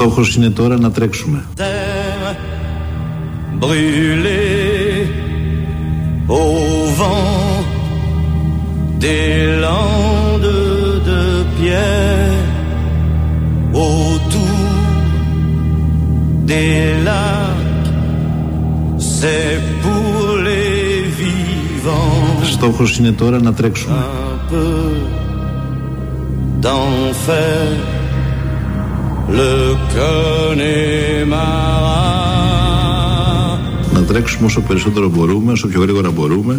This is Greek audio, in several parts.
Στόχος είναι τώρα να τρέξουμε. Στόχος είναι τώρα να τρέξουμε. Να τρέξουμε όσο περισσότερο μπορούμε, όσο πιο γρήγορα μπορούμε.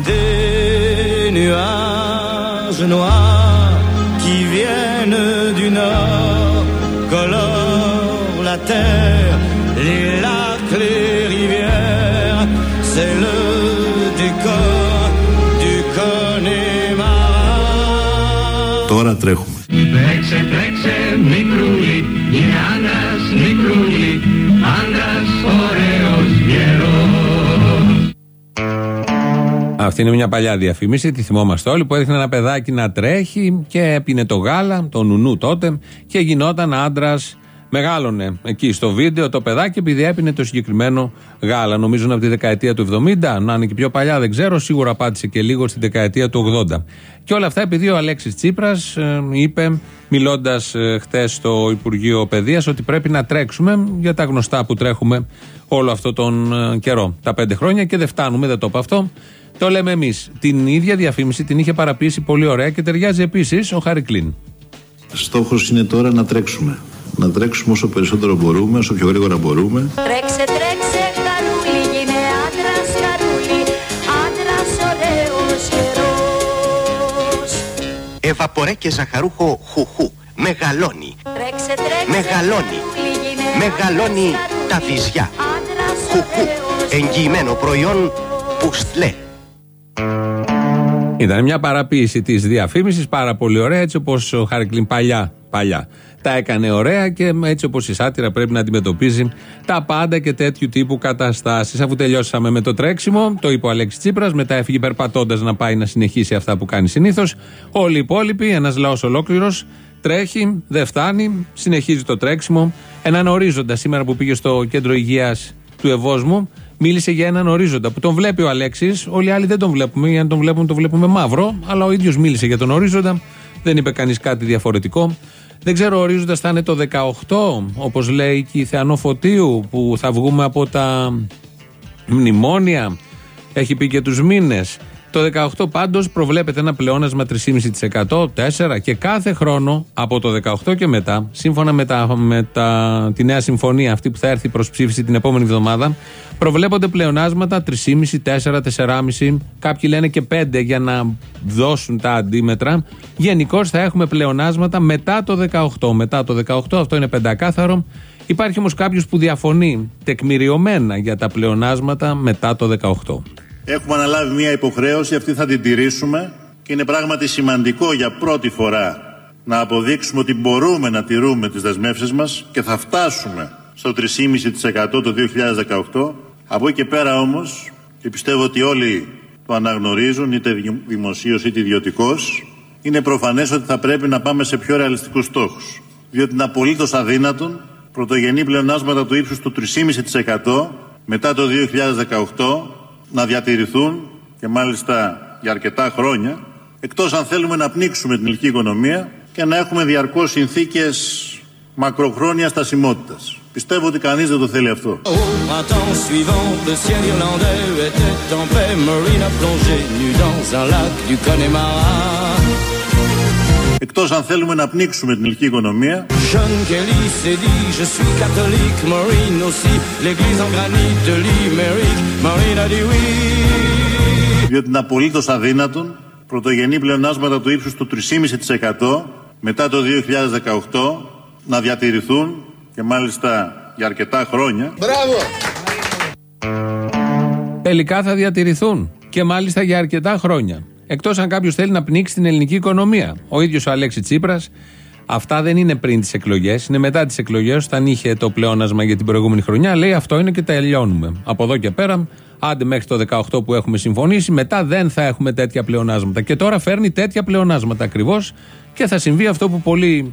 Τώρα τρέχουμε. Τρέξε, τρέξε, μικρούλι, είναι άντρας, μικρούλι, άντρας, ωραίος, γερός. Αυτή είναι μια παλιά διαφήμιση, τη θυμόμαστε όλοι, που έδειχνε ένα παιδάκι να τρέχει και έπινε το γάλα, το νουνού τότε, και γινόταν άντρας. Μεγάλωνε εκεί στο βίντεο το παιδάκι επειδή έπινε το συγκεκριμένο γάλα. Νομίζω είναι από τη δεκαετία του 70, να είναι και πιο παλιά δεν ξέρω, σίγουρα πάτησε και λίγο στη δεκαετία του 80. Και όλα αυτά επειδή ο Αλέξης Τσίπρας είπε, μιλώντας χτες στο Υπουργείο Παιδείας, ότι πρέπει να τρέξουμε για τα γνωστά που τρέχουμε όλο αυτό τον καιρό. Τα 5 χρόνια και δεν φτάνουμε, δεν το είπα αυτό. Το λέμε εμείς. Την ίδια διαφήμιση την είχε παραποιήσει πολύ ωραία και ταιριάζει επίσης ο Χάρη Κλίν. Στόχος είναι τώρα να τρέξουμε. Να τρέξουμε όσο περισσότερο μπορούμε, όσο πιο γρήγορα μπορούμε. Τρέξε, τρέξε, καρούλι, γίνε άντρας, καρούλι, άντρας ωραίος γερός. Εβαπορέ και ζαχαρούχο χουχού, μεγαλώνει. Τρέξε, τρέξε, μεγαλώνει. Μεγαλώνει τα βυζιά. Χουχού, εγγυημένο προϊόν πουστλέ. Ήταν μια παραποίηση της διαφήμισης, πάρα πολύ ωραία, έτσι όπως ο Χάρη Κλίν παλιά τα έκανε ωραία και έτσι όπως η σάτυρα πρέπει να αντιμετωπίζει τα πάντα και τέτοιου τύπου καταστάσεις. Αφού τελειώσαμε με το τρέξιμο, το είπε ο Αλέξης Τσίπρας, μετά έφυγε περπατώντας να πάει να συνεχίσει αυτά που κάνει συνήθως. Όλοι οι υπόλοιποι, ένας λαός ολόκληρος, τρέχει, δεν φτάνει, συνεχίζει το τρέξιμο. Έναν ορίζοντα σήμερα που πήγε στο κέντρο υγείας του Ευόσμου, μίλησε για έναν ορίζοντα που τον βλέπει ο Αλέξης. Όλοι οι άλλοι δεν τον βλέπουμε, ή αν τον βλέπουμε, τον βλέπουμε μαύρο, αλλά ο ίδιος μίλησε για τον ορίζοντα. Δεν είπε κανείς κάτι διαφορετικό. Δεν ξέρω, ο ορίζοντας θα είναι το 18, όπως λέει και η Θεανό Φωτίου, που θα βγούμε από τα μνημόνια. Έχει πει και τους μήνες. Το 18 πάντως προβλέπεται ένα πλεόνασμα 3,5%, 4% και κάθε χρόνο από το 18 και μετά, σύμφωνα με τη νέα συμφωνία αυτή που θα έρθει προς ψήφιση την επόμενη εβδομάδα, προβλέπονται πλεονάσματα 3,5, 4, 4,5, κάποιοι λένε και 5 για να δώσουν τα αντίμετρα. Γενικώς θα έχουμε πλεονάσματα μετά το 18. Μετά το 18, αυτό είναι πεντακάθαρο. Υπάρχει όμως κάποιος που διαφωνεί τεκμηριωμένα για τα πλεονάσματα μετά το 18. Έχουμε αναλάβει μια υποχρέωση, αυτή θα την τηρήσουμε και είναι πράγματι σημαντικό για πρώτη φορά να αποδείξουμε ότι μπορούμε να τηρούμε τις δεσμεύσεις μας και θα φτάσουμε στο 3,5% το 2018. Από εκεί και πέρα όμως, και πιστεύω ότι όλοι το αναγνωρίζουν, είτε δημοσίως είτε ιδιωτικώς, είναι προφανές ότι θα πρέπει να πάμε σε πιο ρεαλιστικούς στόχους. Διότι είναι απολύτως αδύνατον πρωτογενή πλεονάσματα του ύψους του 3,5% μετά το 2018 να διατηρηθούν και μάλιστα για αρκετά χρόνια, εκτός αν θέλουμε να πνίξουμε την ελληνική οικονομία και να έχουμε διαρκώς συνθήκες μακροχρόνιας στασιμότητας. Πιστεύω ότι κανείς δεν το θέλει αυτό. Εκτός αν θέλουμε να πνίξουμε την ελληνική οικονομία. Διότι είναι απολύτως αδύνατον πρωτογενή πλεονάσματα του ύψους του 3,5% μετά το 2018 να διατηρηθούν και μάλιστα για αρκετά χρόνια. Μπράβο! Τελικά θα διατηρηθούν και μάλιστα για αρκετά χρόνια. Εκτός αν κάποιος θέλει να πνίξει την ελληνική οικονομία. Ο ίδιος ο Αλέξης Τσίπρας, αυτά δεν είναι πριν τις εκλογές, είναι μετά τις εκλογές, όταν είχε το πλεόνασμα για την προηγούμενη χρονιά, λέει αυτό είναι και τελειώνουμε. Από εδώ και πέρα, άντε μέχρι το 18 που έχουμε συμφωνήσει, μετά δεν θα έχουμε τέτοια πλεονάσματα. Και τώρα φέρνει τέτοια πλεονάσματα ακριβώς και θα συμβεί αυτό που πολλοί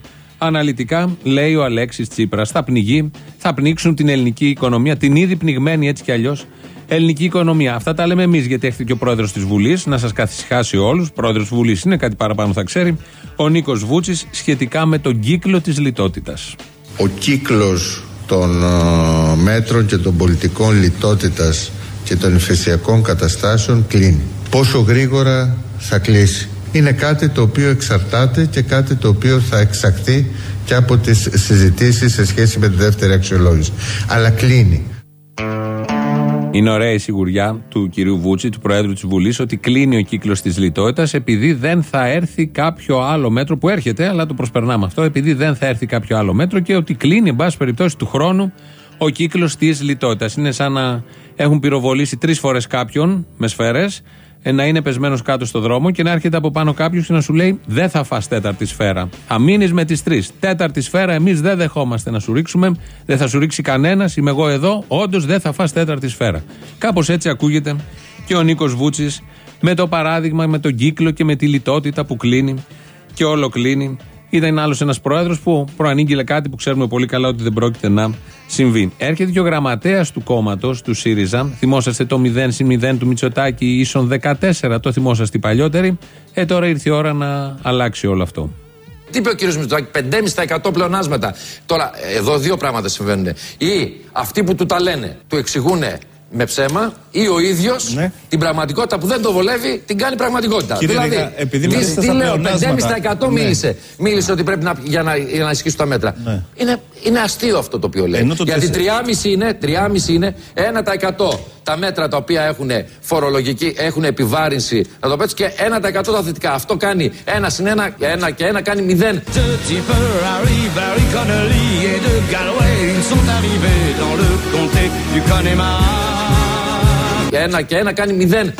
Αναλυτικά λέει ο Αλέξης Τσίπρας. Θα πνιγεί, θα πνίξουν την ελληνική οικονομία, την ήδη πνιγμένη έτσι κι αλλιώς ελληνική οικονομία. Αυτά τα λέμε εμείς, γιατί έχετε και ο πρόεδρος της Βουλής, να σας καθησυχάσει όλους. Πρόεδρος της Βουλής είναι, κάτι παραπάνω θα ξέρει, ο Νίκος Βούτσης, σχετικά με τον κύκλο της λιτότητας. Ο κύκλος των μέτρων και των πολιτικών λιτότητας και των υφεσιακών καταστάσεων κλείνει. Πόσο γρήγορα θα κλείσει? Είναι κάτι το οποίο εξαρτάται και κάτι το οποίο θα εξαχθεί και από τις συζητήσεις σε σχέση με τη δεύτερη αξιολόγηση. Αλλά κλείνει. Είναι ωραία η σιγουριά του κυρίου Βούτση, του Προέδρου της Βουλής, ότι κλείνει ο κύκλος της λιτότητας επειδή δεν θα έρθει κάποιο άλλο μέτρο που έρχεται, αλλά το προσπερνάμε αυτό, επειδή δεν θα έρθει κάποιο άλλο μέτρο και ότι κλείνει, εν πάση περιπτώσει, του χρόνου ο κύκλος της λιτότητας. Είναι σαν να έχουν πυροβολήσει 3 φορές κάποιον με σφαίρες, να είναι πεσμένος κάτω στο δρόμο και να έρχεται από πάνω κάποιος και να σου λέει: δεν θα φας 4η σφαίρα. Θα μείνεις με τις 3. 4η σφαίρα εμείς δεν δεχόμαστε να σου ρίξουμε, δεν θα σου ρίξει κανένας. Είμαι εγώ εδώ, όντως δεν θα φας 4η σφαίρα. Κάπως έτσι ακούγεται και ο Νίκος Βούτσης με το παράδειγμα, με τον κύκλο και με τη λιτότητα που κλείνει και όλο κλείνει. Ήταν άλλος ένας πρόεδρος που προανήγγειλε κάτι που ξέρουμε πολύ καλά ότι δεν πρόκειται να συμβεί. Έρχεται και ο γραμματέας του κόμματος, του ΣΥΡΙΖΑ. Θυμόσαστε το 0/0 του Μητσοτάκη ίσον 14, το θυμόσαστε οι παλιότεροι. Τώρα ήρθε η ώρα να αλλάξει όλο αυτό. Τι είπε ο κύριος Μητσοτάκη, 5,5% πλεονάσματα. Τώρα, εδώ 2 πράγματα συμβαίνουν. Ή αυτοί που του τα λένε, του εξηγούν με ψέμα, ή ο ίδιος την πραγματικότητα που δεν το βολεύει την κάνει πραγματικότητα. Κύριε δηλαδή, Λίκα, επειδή τι λέω, 5,5% μίλησε ότι πρέπει για να ισχύσουν τα μέτρα. Είναι αστείο αυτό το οποίο λέει. Γιατί 3,5 είναι 1% τα μέτρα τα οποία έχουν φορολογική, έχουν επιβάρυνση, να το πω έτσι, και 1% τα θετικά. Αυτό κάνει 1 συν 1 και 1 κάνει 0. Ένα και ένα κάνει 0.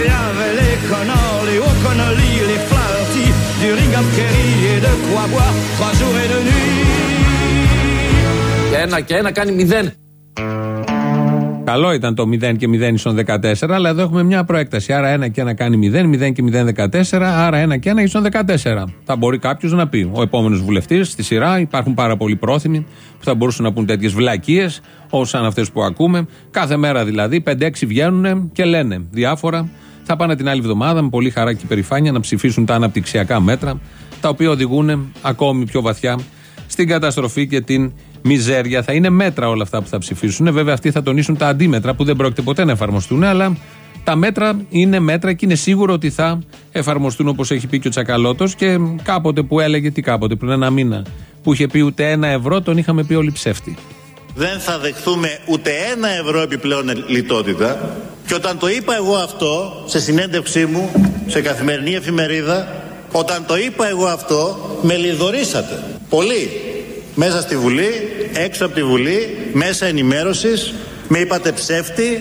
Ένα και ένα κάνει 0. Καλό ήταν το 0 και 0 ίσον 14, αλλά εδώ έχουμε μια προέκταση. Άρα 1 και 1 κάνει 0, 0 και 0 14, άρα 1 και 1 ίσον 14. Θα μπορεί κάποιος να πει. Ο επόμενος βουλευτής στη σειρά, υπάρχουν πάρα πολλοί πρόθυμοι που θα μπορούσαν να πούν τέτοιες βλακίες, σαν αυτές που ακούμε. Κάθε μέρα δηλαδή, 5-6 βγαίνουν και λένε διάφορα. Θα πάνε την άλλη εβδομάδα με πολύ χαρά και υπερηφάνεια να ψηφίσουν τα αναπτυξιακά μέτρα, τα οποία οδηγούν ακόμη πιο βαθιά στην καταστροφή και την μιζέρια. Θα είναι μέτρα όλα αυτά που θα ψηφίσουν. Βέβαια, αυτοί θα τονίσουν τα αντίμετρα που δεν πρόκειται ποτέ να εφαρμοστούν, αλλά τα μέτρα είναι μέτρα και είναι σίγουρο ότι θα εφαρμοστούν, όπως έχει πει και ο Τσακαλώτος. Και κάποτε που έλεγε, πριν 1 μήνα, που είχε πει ούτε 1 ευρώ, τον είχαμε πει όλοι ψεύτη. Δεν θα δεχθούμε ούτε 1 ευρώ επιπλέον λιτότητα. Και όταν το είπα εγώ αυτό σε συνέντευξή μου σε καθημερινή εφημερίδα, όταν το είπα εγώ αυτό, με λιδωρήσατε πολύ. Μέσα στη Βουλή, έξω από τη Βουλή, μέσα ενημέρωσης, με είπατε ψεύτη.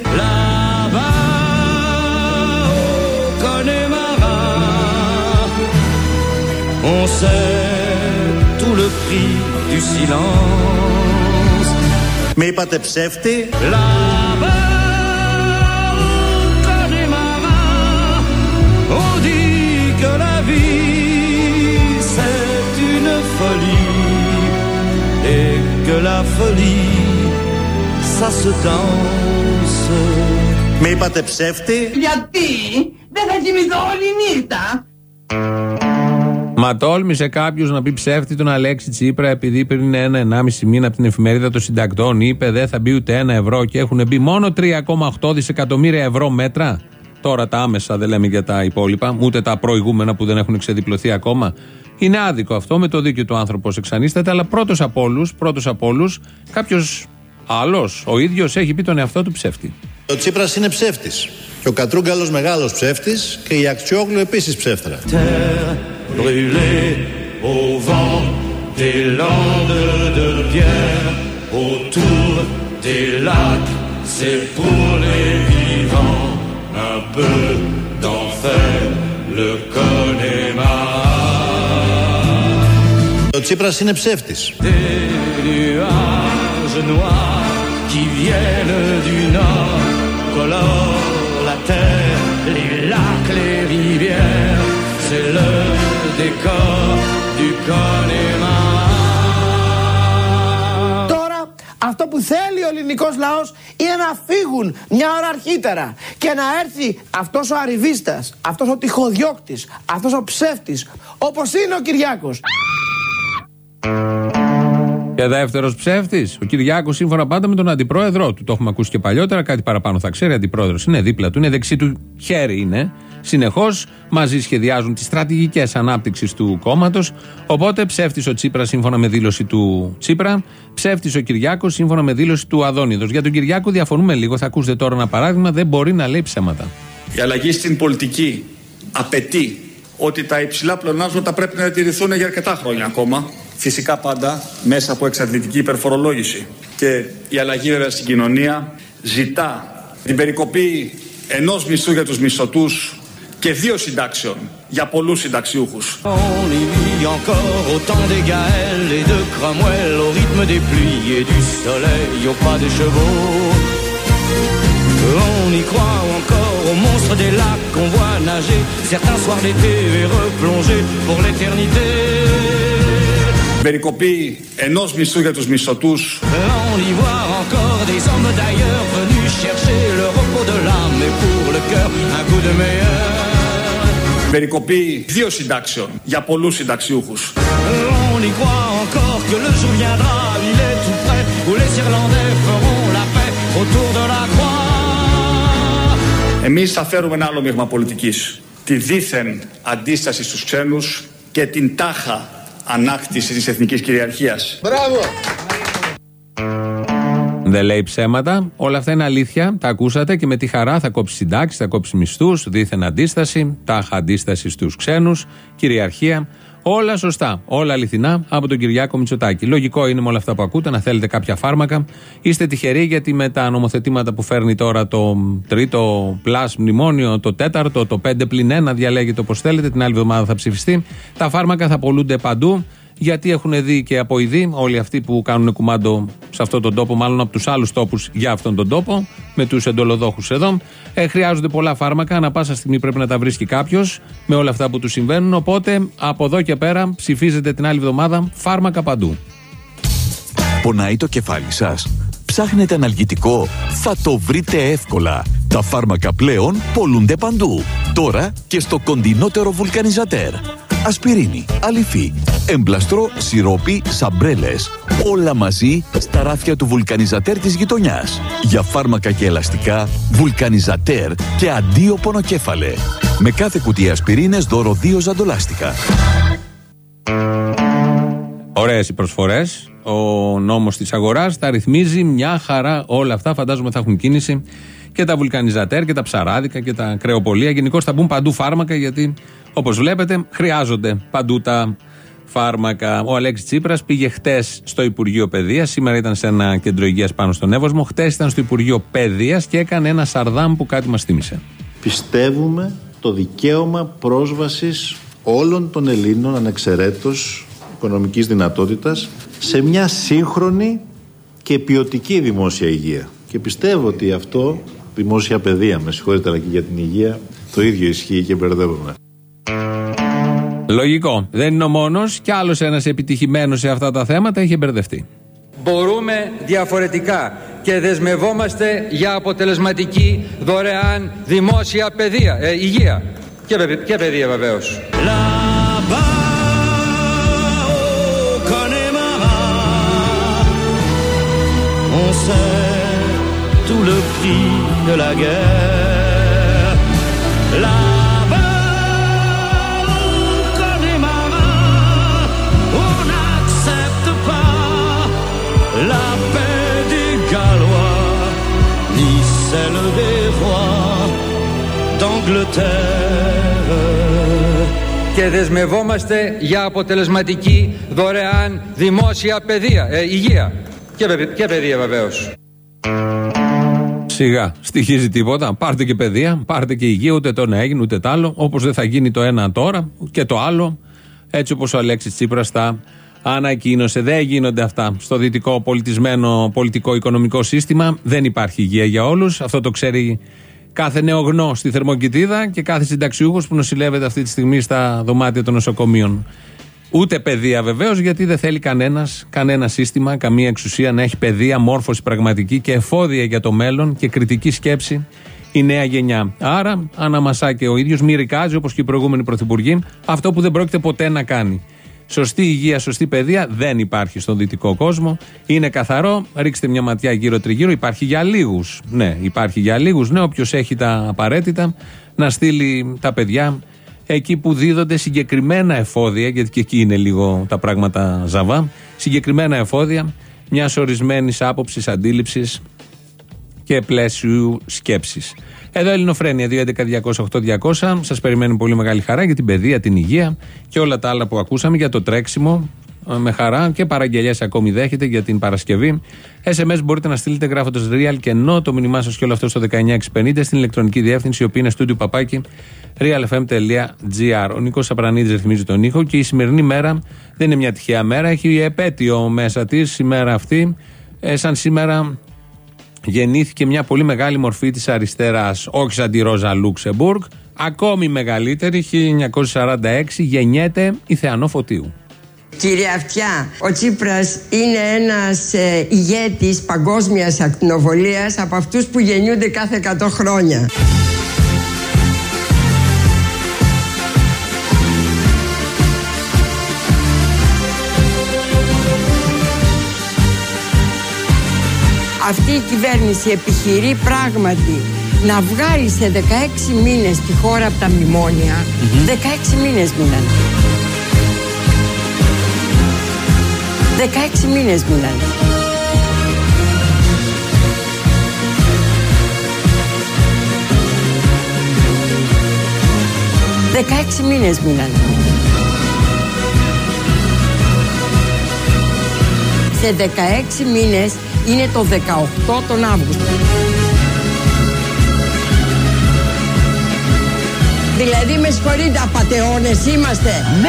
Με είπατε ψεύτη. Με είπατε ψεύτη. Γιατί δεν θα κοιμηθώ όλη νύχτα. Μα τόλμησε κάποιος να πει ψεύτη τον Αλέξη Τσίπρα, επειδή πριν 1-1,5 μήνα από την εφημερίδα των συντακτών είπε δεν θα μπει ούτε 1 ευρώ και έχουν μπει μόνο 3,8 δισεκατομμύρια ευρώ μέτρα. Τώρα τα άμεσα, δεν λέμε για τα υπόλοιπα, ούτε τα προηγούμενα που δεν έχουν εξεδιπλωθεί ακόμα. Είναι άδικο αυτό, με το δίκιο του άνθρωπος εξανίσταται, αλλά πρώτος από όλους, κάποιος άλλος, ο ίδιος, έχει πει τον εαυτό του ψεύτη. Ο Τσίπρας είναι ψεύτης. Και ο Κατρούγκαλος μεγάλος ψεύτης και η Αξιόγλου επίσης ψεύτρα. Ο Τσίπρας είναι ψεύτης. που θέλει ο ελληνικός λαός είναι να φύγουν μια ώρα αρχίτερα και να έρθει αυτός ο αριβίστας, αυτός ο τυχοδιώκτης, αυτός ο ψεύτης, όπως είναι ο Κυριάκος. Και δεύτερος ψεύτης, ο Κυριάκος, σύμφωνα πάντα με τον αντιπρόεδρό του. Το έχουμε ακούσει και παλιότερα, κάτι παραπάνω θα ξέρει. Αντιπρόεδρος είναι δίπλα του, είναι δεξί του χέρι, είναι. Συνεχώς μαζί σχεδιάζουν τις στρατηγικές ανάπτυξης του κόμματος. Οπότε ψεύτης ο Τσίπρας, σύμφωνα με δήλωση του Τσίπρα. Ψεύτης ο Κυριάκος, σύμφωνα με δήλωση του Αδόνιδος. Για τον Κυριάκο διαφωνούμε λίγο. Θα ακούσετε τώρα ένα παράδειγμα. Δεν μπορεί να λέει ψέματα. Η αλλαγή στην πολιτική απαιτεί ότι τα υψηλά πλεονάσματα πρέπει να διατηρηθούν για αρκετά χρόνια ακόμα. Φυσικά πάντα μέσα από εξαντλητική υπερφορολόγηση. Και η αλλαγή βέβαια στην κοινωνία ζητά την περικοπή ενός μισθού για τους μισθωτούς και 2 συντάξεων για πολλούς συνταξιούχους. On y croit encore aux monstres des lacs qu'on voit nager certains soirs d'été et replonger pour l'éternité. Περικοπή ενός μισθού για τους μισθωτούς. On y voit encore des hommes d'ailleurs venus chercher le repos de l'âme et pour le cœur un coup de meilleur. Περικοπή 2 συντάξεων για πολλούς συνταξιούχους. On y croit encore que le jour viendra, il est tout près, où les Irlandais feront la paix autour de la croix. Εμείς θα φέρουμε ένα άλλο μείγμα πολιτικής. Τη δίθεν αντίσταση στους ξένους και την τάχα ανάκτηση της εθνικής κυριαρχίας. Μπράβο! Δεν λέει ψέματα. Όλα αυτά είναι αλήθεια. Τα ακούσατε και με τη χαρά θα κόψει συντάξεις, θα κόψει μισθούς, δίθεν αντίσταση, τάχα αντίσταση στους ξένους, κυριαρχία. Όλα σωστά, όλα αληθινά από τον Κυριάκο Μητσοτάκη. Λογικό είναι με όλα αυτά που ακούτε να θέλετε κάποια φάρμακα. Είστε τυχεροί γιατί με τα νομοθετήματα που φέρνει τώρα το 3ο πλάς μνημόνιο, το 4ο, το 5+1, διαλέγετε όπως θέλετε, την άλλη εβδομάδα θα ψηφιστεί. Τα φάρμακα θα πωλούνται παντού. Γιατί έχουν δει και αποειδεί όλοι αυτοί που κάνουν κουμάντο σε αυτόν τον τόπο, μάλλον από τους άλλους τόπους για αυτόν τον τόπο, με τους εντολοδόχους εδώ. Χρειάζονται πολλά φάρμακα, ανά πάσα στιγμή πρέπει να τα βρίσκει κάποιος με όλα αυτά που του συμβαίνουν. Οπότε από εδώ και πέρα ψηφίζετε την άλλη εβδομάδα φάρμακα παντού. Πονάει το κεφάλι σας? Ψάχνετε αναλγητικό? Θα το βρείτε εύκολα. Τα φάρμακα πλέον πωλούνται παντού. Τώρα και στο κοντινότερο βουλκανιζατέρ. Ασπιρίνη, αληφή, εμπλαστρό, σιρόπι, σαμπρέλες. Όλα μαζί στα ράφια του βουλκανιζατέρ της γειτονιάς. Για φάρμακα και ελαστικά, βουλκανιζατέρ και αντίο πονοκέφαλε. Με κάθε κουτί ασπιρίνες δώρο 2 ζαντολάστικα. Ωραίες οι προσφορές. Ο νόμος της αγοράς τα ρυθμίζει μια χαρά όλα αυτά. Φαντάζομαι θα έχουν κίνηση και τα βουλκανιζατέρ και τα ψαράδικα και τα κρεοπολία. Γενικώς θα μπουν παντού φάρμακα γιατί όπως βλέπετε χρειάζονται παντού τα φάρμακα. Ο Αλέξης Τσίπρας πήγε χτες στο Υπουργείο Παιδείας. Σήμερα ήταν σε ένα κέντρο υγείας πάνω στον Εύωσμο. Χτες ήταν στο Υπουργείο Παιδείας και έκανε ένα σαρδάμ που κάτι μας θύμισε. Πιστεύουμε το δικαίωμα πρόσβασης όλων των Ελλήνων ανεξαιρέτως οικονομικής δυνατότητας σε μια σύγχρονη και ποιοτική δημόσια υγεία. Και πιστεύω ότι αυτό, δημόσια παιδεία, με συγχωρείτε, αλλά και για την υγεία, το ίδιο ισχύει και μπερδεύομαι. Λογικό. Δεν είναι ο μόνος, κι άλλος ένας επιτυχημένος σε αυτά τα θέματα είχε μπερδευτεί. Μπορούμε διαφορετικά και δεσμευόμαστε για αποτελεσματική δωρεάν δημόσια υγεία και παιδεία βεβαίως. On sait tout le prix de la guerre. Là-bas, on connaît marin. On n'accepte pas la paix des Gallois, ni celle des rois d'Angleterre. Και δεσμευόμαστε για αποτελεσματική δωρεάν δημόσια υγεία και παιδεία βεβαίως. Σιγά, στοιχίζει τίποτα. Πάρτε και παιδεία, πάρτε και υγεία, ούτε το ένα έγινε ούτε το άλλο. Όπως δεν θα γίνει το ένα τώρα και το άλλο, έτσι όπως ο Αλέξης Τσίπρας τα ανακοίνωσε. Δεν γίνονται αυτά στο δυτικό πολιτισμένο πολιτικό οικονομικό σύστημα. Δεν υπάρχει υγεία για όλους. Αυτό το ξέρει κάθε νεογνώ στη Θερμοκηπίδα και κάθε συνταξιούχος που νοσηλεύεται αυτή τη στιγμή στα δωμάτια των νοσοκομείων. Ούτε παιδεία βεβαίως, γιατί δεν θέλει κανένα σύστημα, καμία εξουσία να έχει παιδεία, μόρφωση πραγματική και εφόδια για το μέλλον και κριτική σκέψη η νέα γενιά. Άρα αναμασά και ο ίδιος, μυρικάζει όπως και οι προηγούμενοι πρωθυπουργοί αυτό που δεν πρόκειται ποτέ να κάνει. Σωστή υγεία, σωστή παιδεία δεν υπάρχει στον δυτικό κόσμο. Είναι καθαρό. Ρίξτε μια ματιά γύρω-τριγύρω. Υπάρχει για λίγους. Ναι, υπάρχει για λίγους. Ναι, όποιος έχει τα απαραίτητα να στείλει τα παιδιά εκεί που δίδονται συγκεκριμένα εφόδια, γιατί και εκεί είναι λίγο τα πράγματα ζαβά. Συγκεκριμένα εφόδια μιας ορισμένης άποψης, αντίληψης και πλαίσιου σκέψης. Εδώ Ελληνοφρένεια 2.11.208.200. Σας περιμένουμε πολύ μεγάλη χαρά για την παιδεία, την υγεία και όλα τα άλλα που ακούσαμε, για το τρέξιμο. Με χαρά και παραγγελιές ακόμη δέχεται για την Παρασκευή. SMS μπορείτε να στείλετε γράφοντας real και no το μήνυμά σας και όλο αυτό στο 19650 στην ηλεκτρονική διεύθυνση, η οποία είναι studio@realfm.gr. Ο Νίκος Σαπρανίδης ρυθμίζει τον ήχο και η σημερινή μέρα δεν είναι μια τυχαία μέρα, έχει επέτειο μέσα της η μέρα αυτή. Σαν σήμερα γεννήθηκε μια πολύ μεγάλη μορφή της αριστεράς, όχι σαν τη Ρόζα Λούξεμπουργκ, ακόμη μεγαλύτερη, 1946 γεννιέται η Θεανό Φωτίου. Κύριε Αυτιά, ο Τσίπρας είναι ένας ηγέτης παγκόσμιας ακτινοβολίας, από αυτούς που γεννιούνται κάθε 100 χρόνια. Αυτή η κυβέρνηση επιχειρεί πράγματι να βγάλει σε 16 μήνες τη χώρα από τα μνημόνια. 16 μήνες μείνανε. 16 μήνες μείνανε. Δεκαέξι μήνες μείνανε. Σε 16 μήνες είναι το 18 τον Αύγουστο. Δηλαδή με συγχωρείτε, απατεώνες είμαστε. Ναι!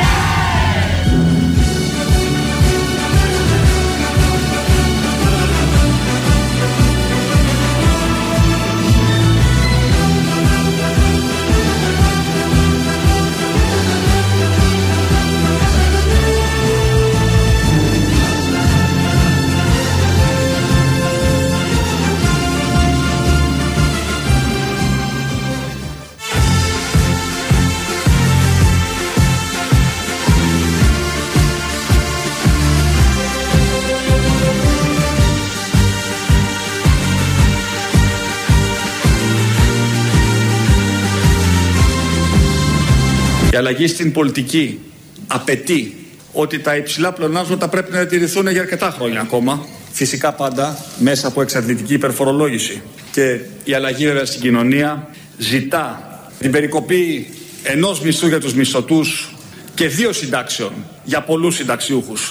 Η αλλαγή στην πολιτική απαιτεί ότι τα υψηλά πλεονάσματα πρέπει να διατηρηθούν για αρκετά χρόνια ακόμα. Φυσικά πάντα μέσα από εξαντλητική υπερφορολόγηση. Και η αλλαγή βέβαια στην κοινωνία ζητά την περικοπή 1 μισθού για τους μισθωτούς και 2 συντάξεων για πολλούς συνταξιούχους.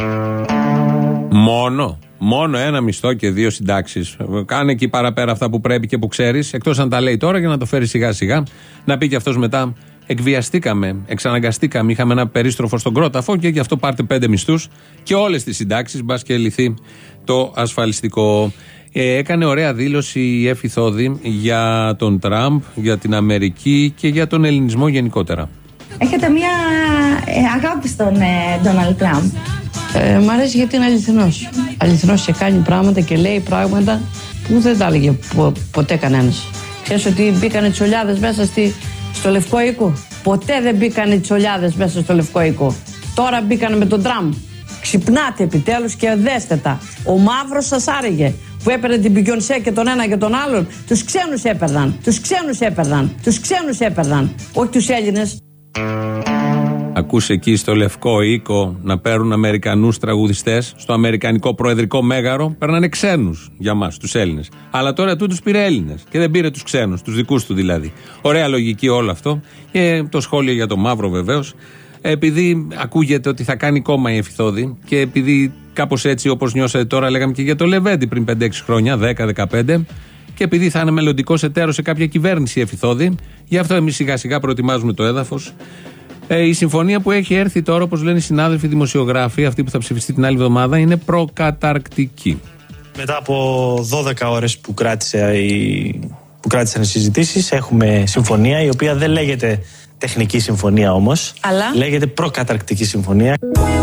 Μόνο 1 μισθό και 2 συντάξεις. Κάνε εκεί παραπέρα αυτά που πρέπει και που ξέρεις. Εκτός αν τα λέει τώρα για να το φέρει σιγά σιγά. Να πει και αυτός μετά: εκβιαστήκαμε, εξαναγκαστήκαμε, είχαμε ένα περίστροφο στον κρόταφο και γι' αυτό πάρτε 5 μισθούς και όλες τις συντάξεις, μπας και λυθεί το ασφαλιστικό. Έκανε ωραία δήλωση η Έφη Θόδη για τον Τραμπ, για την Αμερική και για τον ελληνισμό γενικότερα. Έχετε μια αγάπη στον Ντόναλντ Τραμπ. Μ' αρέσει γιατί είναι αληθινός. Αληθινός και κάνει πράγματα και λέει πράγματα που δεν τα έλεγε ποτέ κανένας. Ξέρεις ότι μπήκανε τσολιάδες μέσα στο Λευκό Οίκο. Ποτέ δεν μπήκανε τσολιάδες μέσα στο Λευκό Οίκο. Τώρα μπήκανε με τον Τραμπ. Ξυπνάτε επιτέλους και δέστε τα. Ο μαύρος σας άρεγε που έπαιρνε την Μπιγιονσέ και τον ένα και τον άλλον. Τους ξένους έπαιρναν. Τους ξένους έπαιρναν. Όχι τους Έλληνες. Ακούς εκεί στο Λευκό Οίκο να παίρνουν Αμερικανούς τραγουδιστές, στο Αμερικανικό Προεδρικό Μέγαρο, παίρνανε ξένους για μας, τους Έλληνες. Αλλά τώρα τούτους πήρε Έλληνες και δεν πήρε τους ξένους, τους δικούς του δηλαδή. Ωραία λογική όλο αυτό. Και το σχόλιο για το μαύρο βεβαίως. Επειδή ακούγεται ότι θα κάνει κόμμα η Έφη Θόδη και επειδή κάπως έτσι όπως νιώσατε τώρα, λέγαμε και για το Λεβέντη πριν 5-6 χρόνια, 10-15. Και επειδή θα είναι μελλοντικός εταίρος σε κάποια κυβέρνηση η Έφη Θόδη, γι' αυτό εμείς σιγά σιγά προετοιμάζουμε το έδαφος. Η συμφωνία που έχει έρθει τώρα, όπως λένε οι συνάδελφοι δημοσιογράφοι, αυτή που θα ψηφιστεί την άλλη εβδομάδα, είναι προκαταρκτική. Μετά από 12 ώρες που κράτησαν οι συζητήσεις. Έχουμε συμφωνία η οποία δεν λέγεται τεχνική συμφωνία όμως, αλλά λέγεται προκαταρκτική συμφωνία.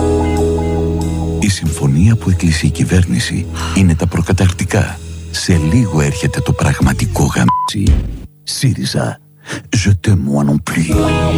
Η συμφωνία που έκλεισε η κυβέρνηση είναι τα προκαταρκτικά. Σε λίγο έρχεται το πραγματικό γαμ***ι. ΣΥΡΙΖΑ, je t'aime moi non plus.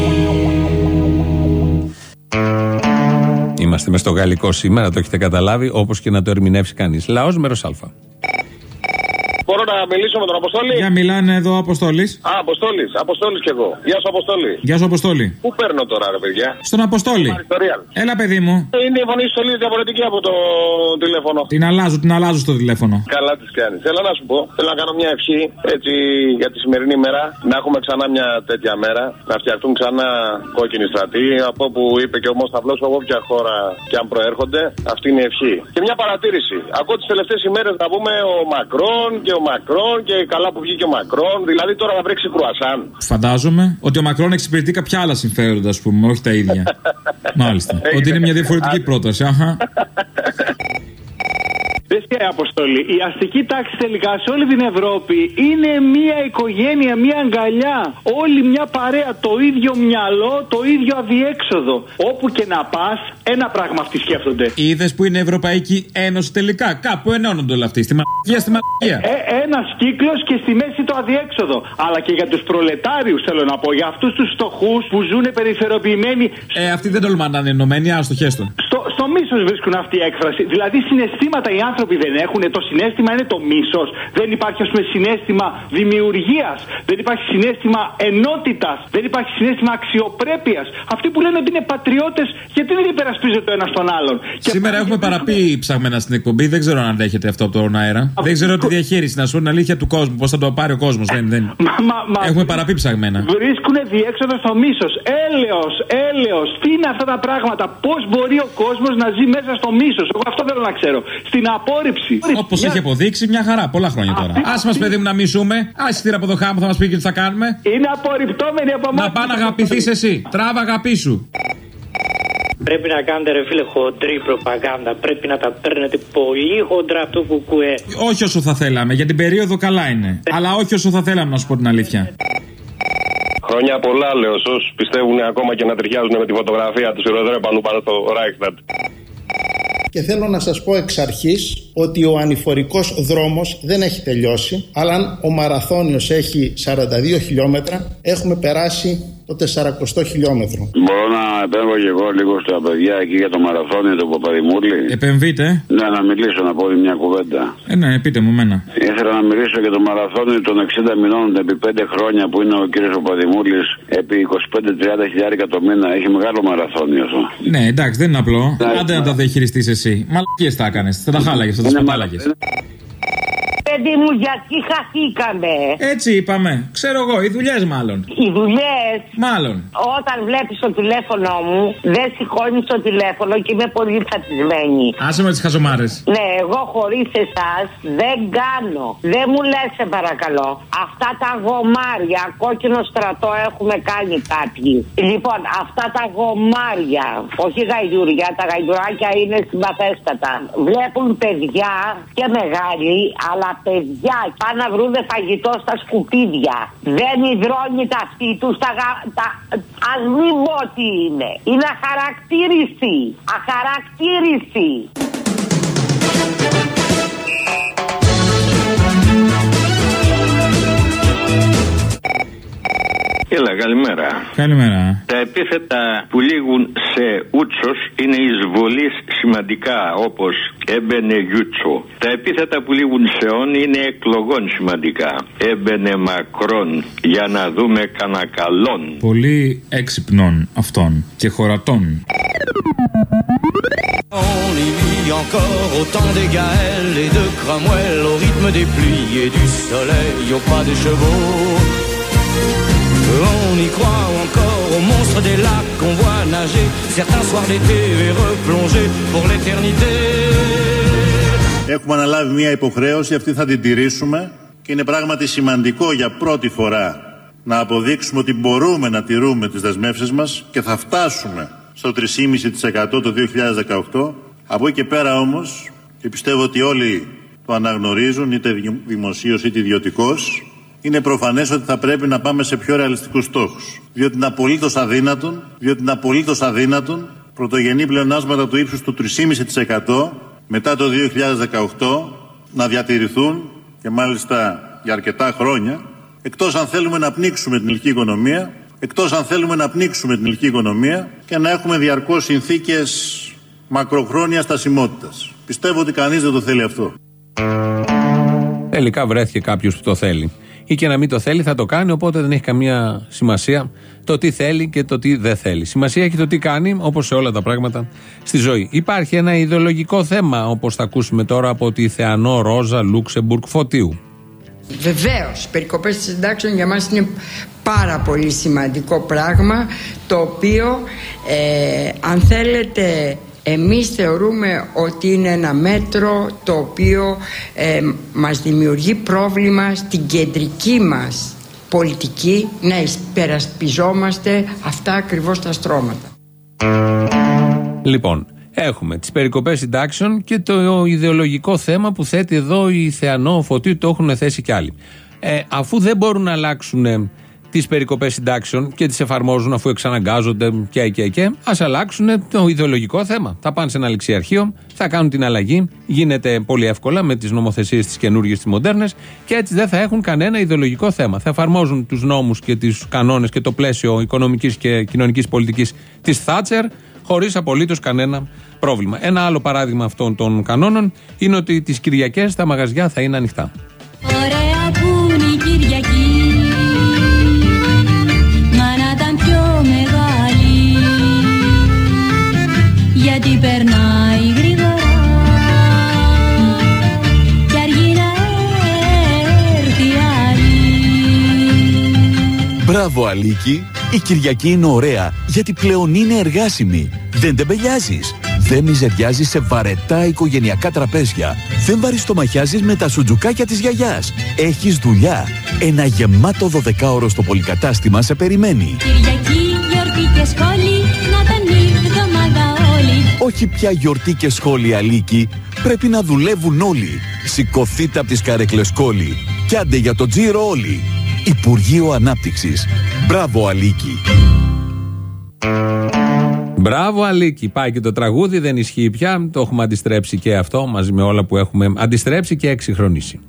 Είμαστε μες στο γαλλικό σήμερα, το έχετε καταλάβει, όπως και να το ερμηνεύσει κανείς. Λαός, μέρος Α. Μπορώ να μιλήσω με τον Αποστόλη? Για μιλάνε εδώ Αποστόλης. Α, Αποστόλης κι εγώ. Γεια σου, Αποστόλη. Γεια σου, Αποστόλη. Πού παίρνω τώρα, ρε παιδιά? Στον Αποστόλη. Έλα, παιδί μου. Είναι η φωνή σου λίγο διαφορετική από το τηλέφωνο. Την αλλάζω στο τηλέφωνο. Καλά τις κάνεις. Θέλω να σου πω, θέλω να κάνω μια ευχή έτσι για τη σημερινή μέρα. Να έχουμε ξανά μια τέτοια μέρα. Να φτιαχτούν ξανά κόκκινοι στρατοί. Από όπου είπε και ο Μόσταυλος, από όποια χώρα και αν προέρχονται. Αυτή είναι η ευχή. Και μια παρατήρηση. Ακούω τις τελευταίες ημέρες να πούμε ο Μακρόν και ο Μακρόν και καλά που βγήκε ο Μακρόν. Δηλαδή τώρα θα βρέξει κρουασάν. Φαντάζομαι ότι ο Μακρόν εξυπηρετεί κάποια άλλα συμφέροντα, ας πούμε, όχι τα ίδια. Μάλιστα. Ότι είναι μια διαφορετική πρόταση. Αχα. Δες και Αποστολή, η αστική τάξη τελικά σε όλη την Ευρώπη είναι μια οικογένεια, μια αγκαλιά. Όλη μια παρέα, το ίδιο μυαλό, το ίδιο αδιέξοδο. Όπου και να πας, ένα πράγμα αυτοί σκέφτονται. Είδες που είναι η Ευρωπαϊκή Ένωση τελικά. Κάπου ενώνονται όλα αυτοί. Στη μαλακία, στη μαλακία. Ένας κύκλος και στη μέση το αδιέξοδο. Αλλά και για τους προλετάριους θέλω να πω, για αυτούς τους φτωχούς που ζουν περιθωριοποιημένοι. Αυτοί δεν τολμάνε να είναι ενωμένοι, άστο χέστο. Στο μίσος βρίσκουν αυτή η έκφραση. Δηλαδή συναισθήματα οι άνθρωποι δεν έχουν. Το συναίσθημα είναι το μίσος. Δεν υπάρχει, ας πούμε, συναίσθημα δημιουργίας. Δεν υπάρχει συναίσθημα ενότητας. Δεν υπάρχει συναίσθημα αξιοπρέπειας. Αυτοί που λένε ότι είναι πατριώτες, γιατί δεν υπερασπίζονται το ένας τον άλλον. Σήμερα έχουμε παραπεί ψαγμένα στην εκπομπή. Δεν ξέρω αν αντέχετε αυτό από τον αέρα. Δεν ξέρω τη διαχείριση, να σου είναι αλήθεια του κόσμου. Πώς θα το πάρει ο κόσμος. Έχουμε παραπεί ψαγμένα. Βρίσκουν διέξοδο στο μίσος. Έλεος. Τι είναι αυτά τα πράγματα. Πώς μπορεί ο κόσμος να ζει μέσα στο μίσος. Εγώ αυτό θέλω να ξέρω. Στην απόρριψη. Όπως έχει αποδείξει μια χαρά πολλά χρόνια τώρα. Άσε μας, παιδί μου, να μισούμε. Άσε τη από το χάμο, θα μας πει και τι θα κάνουμε. Είναι απορριπτόμενοι από εμάς. Να πά να αγαπηθείς εσύ. Τράβα αγαπήσου. Πρέπει να κάνετε, ρε φίλε, χοντρή προπαγάνδα. Πρέπει να τα παίρνετε πολύ χοντρά από το κουκουέ. Όχι όσο θα θέλαμε. Για την περίοδο καλά είναι. Αλλά όχι όσο θα θέλαμε, να σου πω την αλήθεια. Χρόνια πολλά, λέω, όσους πιστεύουν ακόμα και να ταιριάζουν με τη φωτογραφία του Σιροδρέπανου πάνω στο Ράιχσταντ. Και θέλω να σας πω εξ αρχής ότι ο ανηφορικός δρόμος δεν έχει τελειώσει, αλλά αν ο μαραθώνιος έχει 42 χιλιόμετρα, έχουμε περάσει το 40ο χιλιόμετρο. Μπορώ να επέμβω και εγώ λίγο στα παιδιά εκεί για το μαραθώνιο του Παπαδημούλη? Επεμβείτε. Ναι, να μιλήσω, να πω μια κουβέντα. Ναι, πείτε μου εμένα. Ήθελα να μιλήσω για το μαραθώνιο των 60 μηνών επί 5 χρόνια που είναι ο κύριος Παπαδημούλης, επί 25-30 χιλιάρικα το μήνα. Έχει μεγάλο μαραθώνιο αυτό. Ναι, εντάξει, δεν είναι απλό. Άντε να τα διαχειριστείς εσύ. Μαλακίες τα έκανες. Θα τα χάλαγες, θα τα σπατάλαγες. Παιδί μου, γιατί χαθήκαμε? Έτσι είπαμε. Ξέρω εγώ, οι δουλειές μάλλον. Οι δουλειές. Μάλλον. Όταν βλέπεις το τηλέφωνο μου, δεν σηκώνεις το τηλέφωνο και είμαι πολύ φατισμένη. Άσε με τις χαζομάρες. Ναι, εγώ χωρίς εσάς δεν κάνω. Δεν μου λες, σε παρακαλώ. Αυτά τα γομάρια, κόκκινο στρατό έχουμε κάνει κάποιοι. Λοιπόν, αυτά τα γομάρια, όχι γαϊδουριά, τα γαϊδουράκια είναι συμπαθέστατα. Βλέπουν παιδιά και μεγάλοι, αλλά παιδιά πάνε να βρούνε φαγητό στα σκουπίδια. Δεν υδρώνει τα αυτή τους, ας μην πω τι είναι. Είναι αχαρακτήριστη. Αχαρακτήριστη. Έλα, καλημέρα. Καλημέρα. Τα επίθετα που λήγουν σε ούτσος είναι εισβολής σημαντικά, όπως έμπαινε γιούτσο. Τα επίθετα που λήγουν σε όν είναι εκλογών σημαντικά. Έμπαινε Μακρόν, για να δούμε κανένα καλόν. Πολύ έξυπνων αυτών και χωρατών. On y vit encore au temps des Gaëls et de Cromwell, au rythme des pluies et du soleil, au pas des chevaux. On y croit encore aux monstres des lacs qu'on voit nager certains soirs d'été et replonger pour l'éternité. Έχουμε αναλάβει μια υποχρέωση, αυτή θα την τηρήσουμε και είναι πράγματι σημαντικό για πρώτη φορά να αποδείξουμε ότι μπορούμε να τηρούμε τις δεσμεύσεις μας και θα φτάσουμε στο 3,5% το 2018. Από εκεί και πέρα όμως, και πιστεύω ότι όλοι το αναγνωρίζουν, είτε δημοσίως είτε ιδιωτικώς, είναι προφανές ότι θα πρέπει να πάμε σε πιο ρεαλιστικούς στόχους. Διότι είναι απολύτως αδύνατον πρωτογενή πλεονάσματα του ύψους του 3,5% μετά το 2018 να διατηρηθούν και μάλιστα για αρκετά χρόνια, εκτός αν θέλουμε να πνίξουμε την ελληνική οικονομία και να έχουμε διαρκώς συνθήκες μακροχρόνιας στασιμότητας. Πιστεύω ότι κανείς δεν το θέλει αυτό. Τελικά βρέθηκε κάποιος που το θέλει. Ή και να μην το θέλει θα το κάνει, οπότε δεν έχει καμία σημασία το τι θέλει και το τι δεν θέλει. Σημασία έχει το τι κάνει, όπως σε όλα τα πράγματα στη ζωή. Υπάρχει ένα ιδεολογικό θέμα, όπως θα ακούσουμε τώρα από τη Θεανό Ρόζα Λούξεμπουργκ Φωτίου. Βεβαίως, περικοπές της συντάξεων για μας είναι πάρα πολύ σημαντικό πράγμα, το οποίο αν θέλετε εμείς θεωρούμε ότι είναι ένα μέτρο το οποίο μας δημιουργεί πρόβλημα στην κεντρική μας πολιτική να υπερασπιζόμαστε αυτά ακριβώς τα στρώματα. Λοιπόν, έχουμε τις περικοπές συντάξεων και το ιδεολογικό θέμα που θέτει εδώ η Θεανό Φωτίου, το έχουν θέσει κι άλλοι. Αφού δεν μπορούν να αλλάξουν τις περικοπές συντάξεων και τις εφαρμόζουν αφού εξαναγκάζονται και ας αλλάξουν το ιδεολογικό θέμα. Θα πάνε σε ένα ληξιαρχείο, θα κάνουν την αλλαγή, γίνεται πολύ εύκολα με τις νομοθεσίες τις καινούργιες, τις μοντέρνες, και έτσι δεν θα έχουν κανένα ιδεολογικό θέμα. Θα εφαρμόζουν τους νόμους και τους κανόνες και το πλαίσιο οικονομικής και κοινωνικής πολιτικής της Θάτσερ χωρίς απολύτως κανένα πρόβλημα. Ένα άλλο παράδειγμα αυτών των κανόνων είναι ότι τις Κυριακές τα μαγαζιά θα είναι ανοιχτά. Ωραία που είναι η Κυριακή, μα να ήταν πιο μεγάλη, γιατί περνάει γρήγορα κι αργεί να έρθει άλλη. Μπράβο Αλίκη, η Κυριακή είναι ωραία γιατί πλέον είναι εργάσιμη. Δεν τεμπελιάζεις, δεν μιζεριάζεις σε βαρετά οικογενειακά τραπέζια, δεν βαριστομαχιάζεις με τα σουτζουκάκια της γιαγιάς. Έχεις δουλειά. Ένα γεμάτο 12ωρο στο πολυκατάστημα σε περιμένει. Κυριακή, γιορτή και σχόλη, να τα εβδομάδα όλοι. Όχι πια γιορτή και σχόλη Αλίκη, πρέπει να δουλεύουν όλοι. Σηκωθείτε από τις καρέκλες κόλλη κι άντε για το τζίρο όλοι. Υπουργείο Ανάπτυξης. Μπράβο Αλίκη. Μπράβο Αλίκη. Πάει και το τραγούδι, δεν ισχύει πια. Το έχουμε αντιστρέψει και αυτό μαζί με όλα που έχουμε αντιστρέψει και εξυγχρονίσει.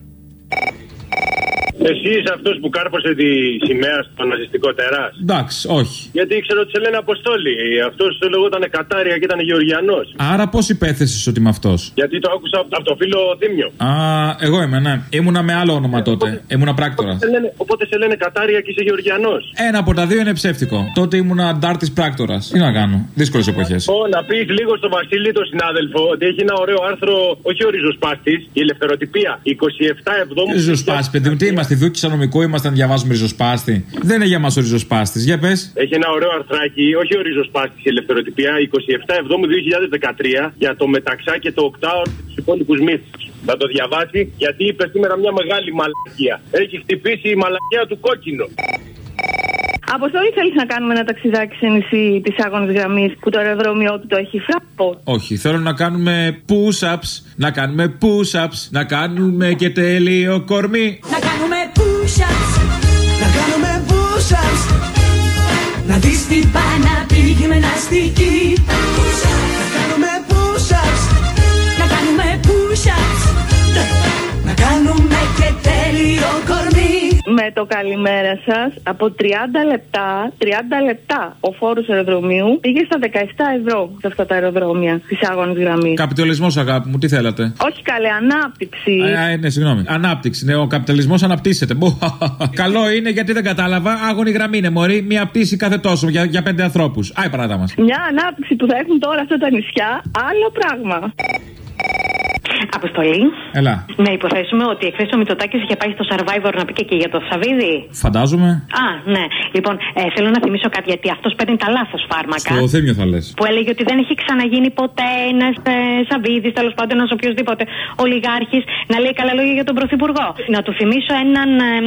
Εσύ είσαι αυτός που κάρπωσε τη σημαία στο ναζιστικό τεράς? Εντάξει, όχι. Γιατί ήξερα ότι σε λένε Αποστόλη. Αυτός λεγόταν Κατάρια και ήταν Γεωργιανός. Άρα πώς υπέθεσες ότι είμαι αυτός? Γιατί το άκουσα από το φίλο Θήμιο. Α, εγώ είμαι, ναι. Ήμουνα με άλλο όνομα τότε. Ήμουνα πράκτορας. Οπότε σε λένε Κατάρια και είσαι Γεωργιανός. Ένα από τα δύο είναι ψεύτικο. Τότε ήμουνα αντάρτης πράκτορας. Τι να κάνω. Δύσκολες εποχές. Να πεις λίγο στο Βασίλη, τον συνάδελφο, ότι έχει ένα ωραίο άρθρο, όχι ο ριζοσπάστης, η ελευθεροτυπία. 27 Εβδόμου. Ριζοσπάστη, παιδί μου, τι είμαστε, δούκοι νομικού ήμασταν, διαβάζουμε ριζοσπάστη. Δεν είναι για μας ο ριζοσπάστης. Για πες. Έχει ένα ωραίο αρθράκι, όχι ο ριζοσπάστης, η ελευθεροτυπία, 27 Εβδόμου 2013, για το μεταξά και το οκτάωρο του υπόλοιπους μύθους. Θα το διαβάσει, γιατί είπε σήμερα μια μεγάλη μαλακία. Έχει χτυπήσει η μαλακία του κόκκινο. Αποστολή, θέλεις να κάνουμε ένα ταξιδάκι σε νησί της Άγωνης Γραμμής που το αεροδρόμιο του το έχει φράπο? Όχι, θέλω να κάνουμε push-ups, να κάνουμε push-ups, να κάνουμε και τέλειο κορμί. Να κάνουμε push-ups, να κάνουμε push-ups, να δεις τι πάει να πει γυμναστική. Να κάνουμε push-ups, να κάνουμε push-ups, να κάνουμε και τέλειο κορμί. Με το καλημέρα σας, από 30 λεπτά ο φόρος αεροδρομίου πήγε στα 17 ευρώ σε αυτά τα αεροδρόμια της Άγωνης Γραμμής. Καπιταλισμός, αγάπη μου, τι θέλατε? Όχι καλέ, ανάπτυξη. Ναι, συγγνώμη. Ανάπτυξη, ναι, ο καπιταλισμός αναπτύσσεται. Καλό είναι γιατί δεν κατάλαβα. Άγωνη γραμμή είναι, μωρή, μία πτήση κάθε τόσο για 5 ανθρώπους. Άι, παράτα μας. Μια ανάπτυξη που θα έχουν τώρα αυτά τα νησιά, άλλο πράγμα. Αποστολή. Έλα. Να υποθέσουμε ότι εχθές ο Μητσοτάκης είχε πάει στο Survivor να πει και για το Σαββίδι. Φαντάζομαι. Α, ναι. Λοιπόν, θέλω να θυμίσω κάτι, γιατί αυτός παίρνει τα λάθος φάρμακα. Στο Θήμιο θα λες. Που έλεγε ότι δεν έχει ξαναγίνει ποτέ ένας Σαββίδης, τέλος πάντων ένας οποιοδήποτε ολιγάρχης, να λέει καλά λόγια για τον Πρωθυπουργό. Να του θυμίσω έναν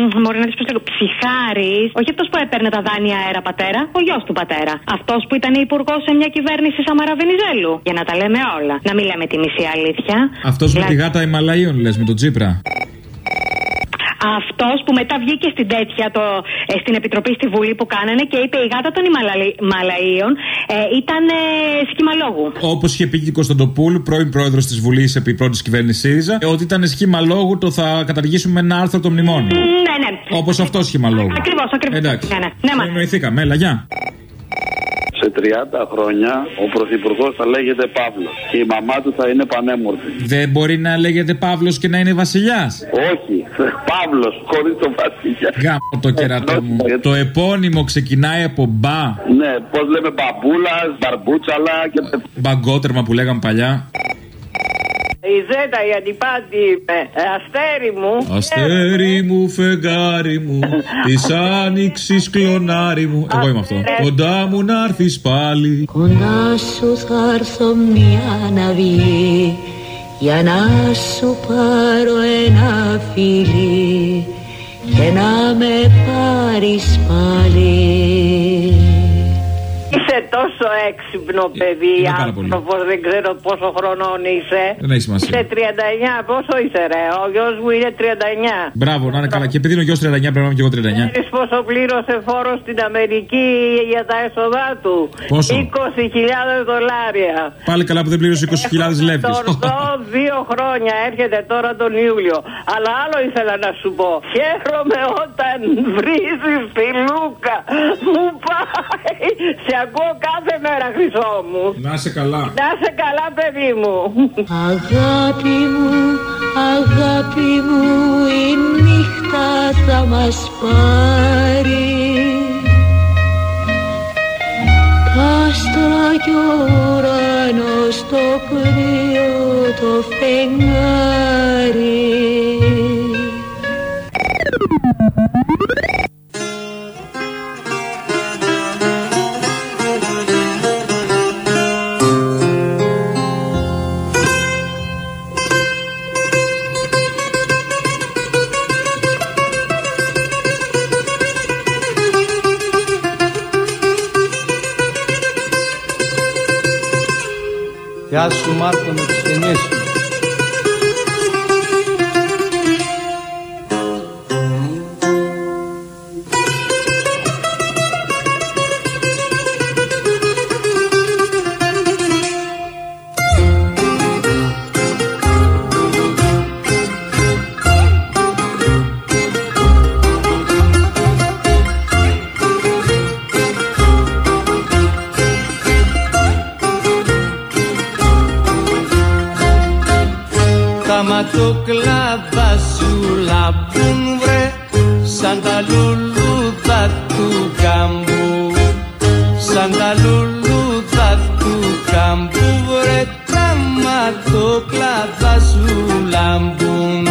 ψυχάρης, όχι αυτός που έπαιρνε τα δάνεια αέρα πατέρα, ο γιος του πατέρα. Αυτός που ήταν υπουργός σε μια κυβέρνηση Σαμαρά Βενιζέλου. Για να τα λέμε όλα. Να μην λέμε τη μισή αλήθεια. Αυτός με τη γάτα Ιμαλαίων λες, με τον Τσίπρα. Αυτός που μετά βγήκε στην τέτοια, στην επιτροπή στη Βουλή που κάνανε και είπε η γάτα των Ιμαλαίων ήταν σχήμα λόγου. Όπως είχε πει και η Κωνσταντοπούλου, πρώην πρόεδρος της Βουλής επί πρώτης κυβέρνησης ΣΥΡΙΖΑ, ότι ήταν σχήμα λόγου το θα καταργήσουμε ένα άρθρο το μνημόνιο. Ναι. Όπως αυτό σχήμα λόγου. Ακριβώς. Εντάξει. Ναι. Εννοηθήκαμε, έλα, γεια. Σε 30 χρόνια ο πρωθυπουργός θα λέγεται Παύλος και η μαμά του θα είναι πανέμορφη. Δεν μπορεί να λέγεται Παύλος και να είναι βασιλιάς. Όχι, Παύλος χωρίς τον βασιλιά. Γάμο το κερατό μου. Το επώνυμο ξεκινάει από μπα. Ναι, πώς λέμε, μπαμπούλας, μπαρμπούτσαλα και μπαγκότερμα που λέγαμε παλιά. Η Ζέτα, η αντιπάτη, αστέρι μου. Αστέρι μου, φεγγάρι μου, της άνοιξης κλονάρι μου. Εγώ είμαι αυτό. Κοντά μου να έρθεις πάλι. Κοντά σου θα έρθω μια ναυή, για να σου πάρω ένα φίλι και να με πάρεις πάλι. Είσαι τόσο έξυπνο παιδί, άνθρωπος, δεν ξέρω πόσο χρονών είσαι. Δεν έχει σημασία. Είσαι 39, πόσο είσαι ρε, ο γιος μου είναι 39. Μπράβο, να είναι καλά. Και επειδή είναι ο γιος 39, πρέπει να είμαι και εγώ 39. Ξέρεις πόσο πλήρωσε φόρο στην Αμερική για τα έσοδά του? Πόσο? $20,000. Πάλι καλά που δεν πλήρωσε 20.000 λεύκες. Τορτό 2 χρόνια, έρχεται τώρα τον Ιούλιο. Αλλά άλλο ήθελα να σου πω. Χαίρομαι όταν βρίζεις τη Λούκα. Μου πάει. Σε ακούω κάθε μέρα, χρυσό μου. Να είσαι καλά. Να είσαι καλά, παιδί μου. Αγάπη μου, αγάπη μου, η νύχτα θα μας πάρει. Τα άστρα κι ο ουρανός, το κρύο, το φεγγάρι. Γεια σου Μάρκο με τις γενιές σου. Το κλάδα σου λαμπούν βρε, σαν τα λουλούδα του κάμπου, σαν τα λουλούδα του κάμπου βρε, τα ματοκλάδα σου λαμπούν.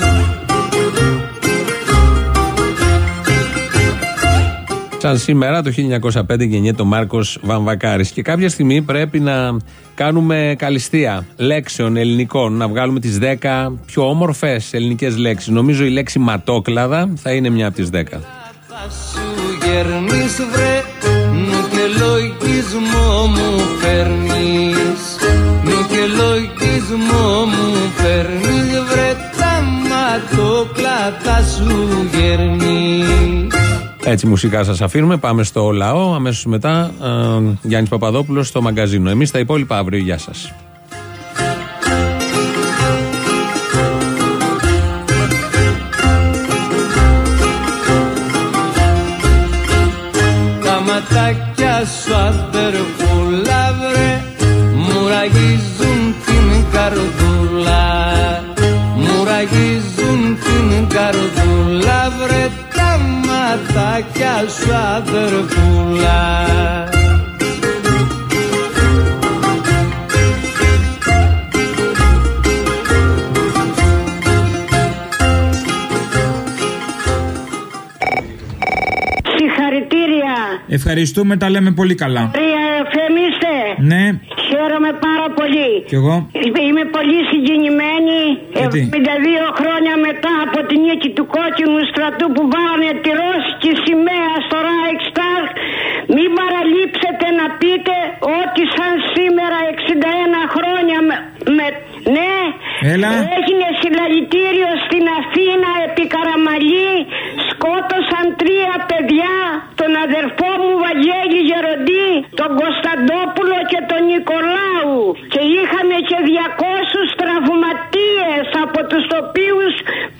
Σαν σήμερα το 1905 γεννιέται ο Μάρκος Βαμβακάρης και κάποια στιγμή πρέπει να κάνουμε καλυστεία λέξεων ελληνικών, να βγάλουμε τις 10 πιο όμορφες ελληνικές λέξεις. Νομίζω η λέξη ματόκλαδα θα είναι μια από τις 10. Σου γερνείς βρε, νου και λογισμό μου φέρνεις, νου και λογισμό μου φέρνεις βρε, τα ματόκλαδα σου γερνείς. Έτσι μουσικά σας αφήνουμε, πάμε στο λαό, αμέσως μετά Γιάννης Παπαδόπουλος στο μαγκαζίνο. Εμείς τα υπόλοιπα αύριο, γεια σας. Τα ματάκια σου αδερφούλα βρε, μου ραγίζουν την καρδούλα, μου ραγίζουν την καρδούλα βρε, τα ματάκια σου αδερφούλα. Συγχαρητήρια. Ευχαριστούμε, τα λέμε πολύ καλά. Φεμίστε. Ναι. Χαίρομαι πάρα πολύ. Κι εγώ. Είμαι πολύ συγκινημένη. 72 χρόνια μετά από την νίκη του κόκκινου στρατού που βάλανε τη ρώσικη σημαία στο Reichstag, μην παραλείψετε να πείτε ότι σαν σήμερα 61 χρόνια ναι, έλα. έγινε συλλαλητήριο στην Αθήνα επί Καραμαλή.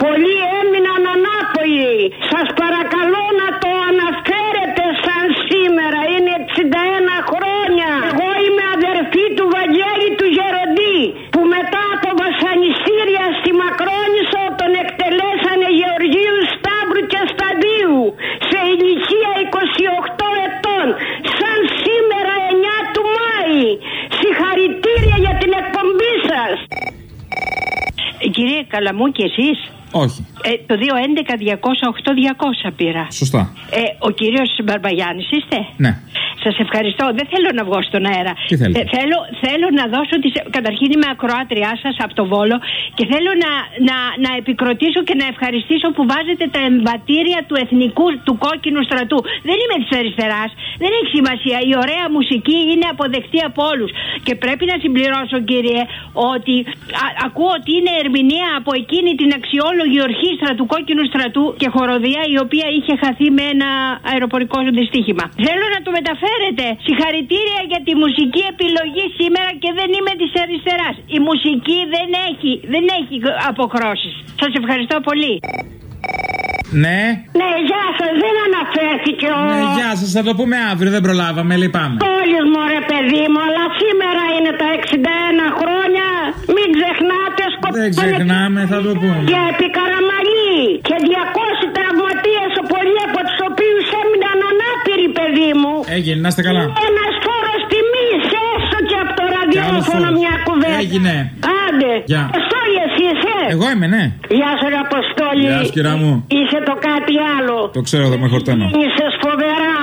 Πολλοί έμειναν ανάπογοι. Σας παρακαλώ να το αναφέρετε σαν σήμερα. Είναι 61 χρόνια. Εγώ είμαι αδερφή του Βαγγέλη του Γεροντή, που μετά από βασανιστήρια στη Μακρόνισσο τον εκτελέσανε Γεωργίου Σταύρου και Σταντίου σε ηλικία 28 ετών. Σαν σήμερα 9 του Μάη. Συγχαρητήρια για την εκπομπή σας. Κύριε Καλαμού, και εσείς? Όχι. Το 211-208-200 πήρα. Σωστά. Ο κύριος Μπαρμπαγιάννης είστε? Ναι. Σας ευχαριστώ. Δεν θέλω να βγω στον αέρα. Τι θέλετε? Θέλω να δώσω καταρχήν είμαι ακροάτριά σας από το Βόλο και θέλω να επικροτήσω και να ευχαριστήσω που βάζετε τα εμβατήρια του εθνικού, του κόκκινου στρατού. Δεν είμαι της αριστεράς. Δεν έχει σημασία. Η ωραία μουσική είναι αποδεκτή από όλους. Και πρέπει να συμπληρώσω, κύριε, ότι ακούω ότι είναι ερμηνεία από εκείνη την αξιόλογη ορχήστρα του κόκκινου στρατού και χοροδία, η οποία είχε χαθεί με ένα αεροπορικό δυστύχημα. Θέλω να το μεταφέρετε. Συγχαρητήρια για τη μουσική επιλογή σήμερα και δεν είμαι της αριστεράς. Η μουσική δεν έχει αποχρώσεις. Σας ευχαριστώ πολύ. Ναι. Ναι, γεια σας, δεν αναφέρθηκε ο... Ναι, γεια σας, θα το πούμε αύριο, δεν προλάβαμε, λυπάμαι. Τόλης μου ρε παιδί μου, αλλά σήμερα είναι τα 61 χρόνια. Μην ξεχνάτε, δεν ξεχνάμε, θα το πούμε. Και επί Καραμαλή και 200 τραυματίες, πολλοί από τους οποίους έμειναν ανάπηροι, παιδί μου. Έγινε, να είστε καλά. Ένας φόρος τιμής, έστω και από το ραδιόφωνο μια κουβέντα. Έγινε. Άντε. Γεια. Αποστόλη, εσύ είσαι? Εγώ είμαι, ναι. Γεια σου, Αποστόλη. Γεια σου, κυρά μου. Είσαι το κάτι άλλο. Το ξέρω, δεν με χορταίνω. Είσαι φοβερά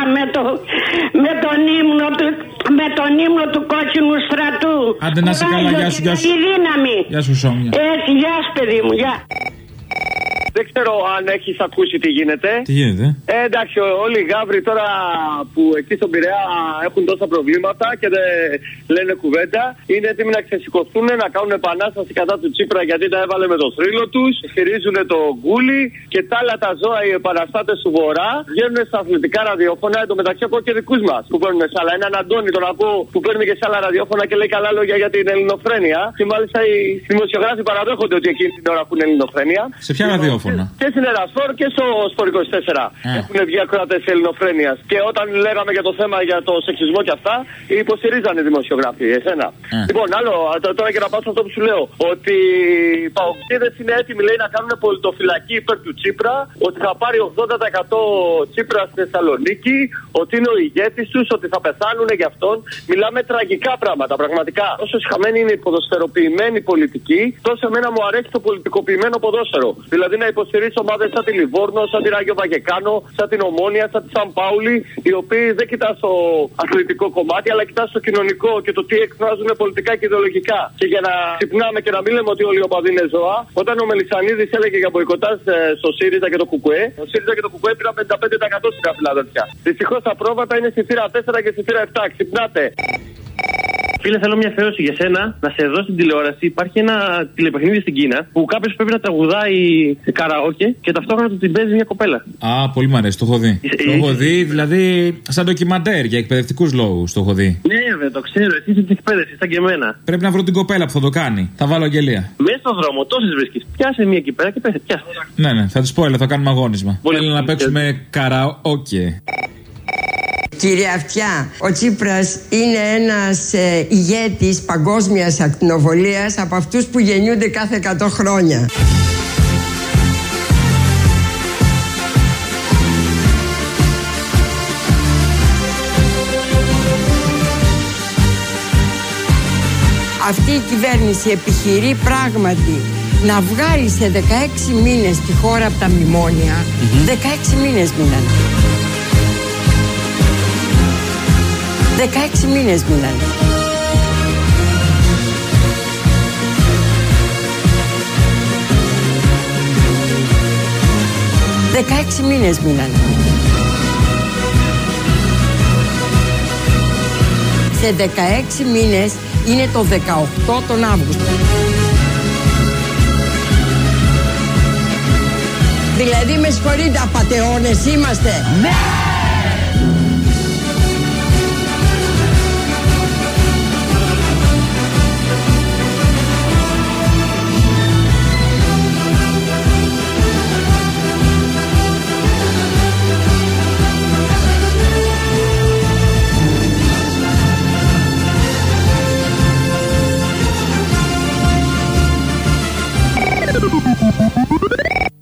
με τον ύμνο του κόκκινου στρατού. Άντε να είσαι καλά, γεια σου, γεια σου. Τη δύναμη. Γεια σου, Σόμια. Έτσι, γεια σου, παιδί μου, γεια. Δεν ξέρω αν έχεις ακούσει τι γίνεται. Τι γίνεται? Εντάξει, όλοι οι γάβροι τώρα που εκεί στον Πειραιά έχουν τόσα προβλήματα και δεν λένε κουβέντα, είναι έτοιμοι να ξεσηκωθούν, να κάνουν επανάσταση κατά του Τσίπρα γιατί τα έβαλε με το θρύλο τους, στηρίζουν το γκούλι και τα άλλα τα ζώα, οι επαναστάτες του Βορρά, βγαίνουν στα αθλητικά ραδιόφωνα. Εν τω μεταξύ ακούω και δικούς μας που παίρνουν σε άλλα. Έναν Αντώνη τον ακούω που παίρνει και σε άλλα ραδιόφωνα και λέει καλά λόγια για την ελληνοφρένεια. Και μάλιστα οι δημοσιογράφοι παραδέχονται ότι εκείνη την ώρα ακούν ελληνοφρένεια. Σε ποια ραδιόφωνα? Και στην Ερασφόρ και στο Σπορ 24 έχουν βγει ακροατές ελληνοφρένειας. Και όταν λέγαμε για το θέμα για το σεξισμό και αυτά, υποστηρίζανε οι δημοσιογράφοι. Εσένα. Λοιπόν, άλλο, τώρα και να πάω σε αυτό που σου λέω. Ότι οι παοξίδες είναι έτοιμοι, λέει, να κάνουν πολιτοφυλακή υπέρ του Τσίπρα. Ότι θα πάρει 80% Τσίπρα στη Θεσσαλονίκη. Ότι είναι ο ηγέτης τους. Ότι θα πεθάνουν για αυτόν. Μιλάμε τραγικά πράγματα, πραγματικά. Όσο συχαμένη είναι η ποδοσφαιροποιημένη πολιτική, τόσο εμένα μου αρέσει το πολιτικοποιημένο ποδόσφαιρο. Δηλαδή να υποστηρίζει ομάδες σαν τη Λιβόρνο, σαν τη Ράγιο Βαγεκάνο, σαν την Ομόνια, σαν τη Σαν Πάουλη, οι οποίοι δεν κοιτάς στο αθλητικό κομμάτι, αλλά κοιτάς στο κοινωνικό και το τι εκφράζουν πολιτικά και ιδεολογικά. Και για να ξυπνάμε και να μην λέμε ότι όλοι οι οπαδοί είναι ζώα, όταν ο Μελισσανίδης έλεγε για μποϊκοτάζ στο ΣΥΡΙΖΑ και το ΚΚΕ, ο ΣΥΡΙΖΑ και το ΚΚΕ πήραν 55% στην Φιλαδέλφια. Δυστυχώς τα πρόβατα είναι στη θύρα 4 και στη θύρα 7. Ξυπνάτε. Φίλε, θέλω μια αφιέρωση για σένα. Να σε δω στην τηλεόραση. Υπάρχει ένα τηλεπαιχνίδι στην Κίνα που κάποιος πρέπει να τραγουδάει καραόκε και ταυτόχρονα του την παίζει μια κοπέλα. Α, πολύ μ' αρέσει, το έχω δει. Το έχω δει, δηλαδή, σαν ντοκιμαντέρ για εκπαιδευτικούς λόγους το έχω δει. Ναι, βέβαια, το ξέρω. Εσύ είσαι τη εκπαίδευση, σαν και εμένα. Πρέπει να βρω την κοπέλα που θα το κάνει. Θα βάλω αγγελία. Μέσα στον δρόμο, τόσες βρίσκεις. Πιάσε μια εκεί πέρα και πέσε, πιάσε. Ναι, θα τη πω, έλα, θα κάνουμε αγώνισμα. Θέλω να παίξουμε καραόκε. Κύριε Αυτιά, ο Τσίπρας είναι ένας ηγέτης παγκόσμιας ακτινοβολίας από αυτούς που γεννιούνται κάθε 100 χρόνια. Αυτή η κυβέρνηση επιχειρεί πράγματι να βγάλει σε 16 μήνες τη χώρα από τα μνημόνια. 16 μήνες μείνανε. 16 μήνες μείνανε. Δεκαέξι μήνες μείνανε. Σε 16 μήνες είναι το 18 τον Αύγουστο. Δηλαδή με συγχωρείτε, απατεώνες είμαστε. Ναι!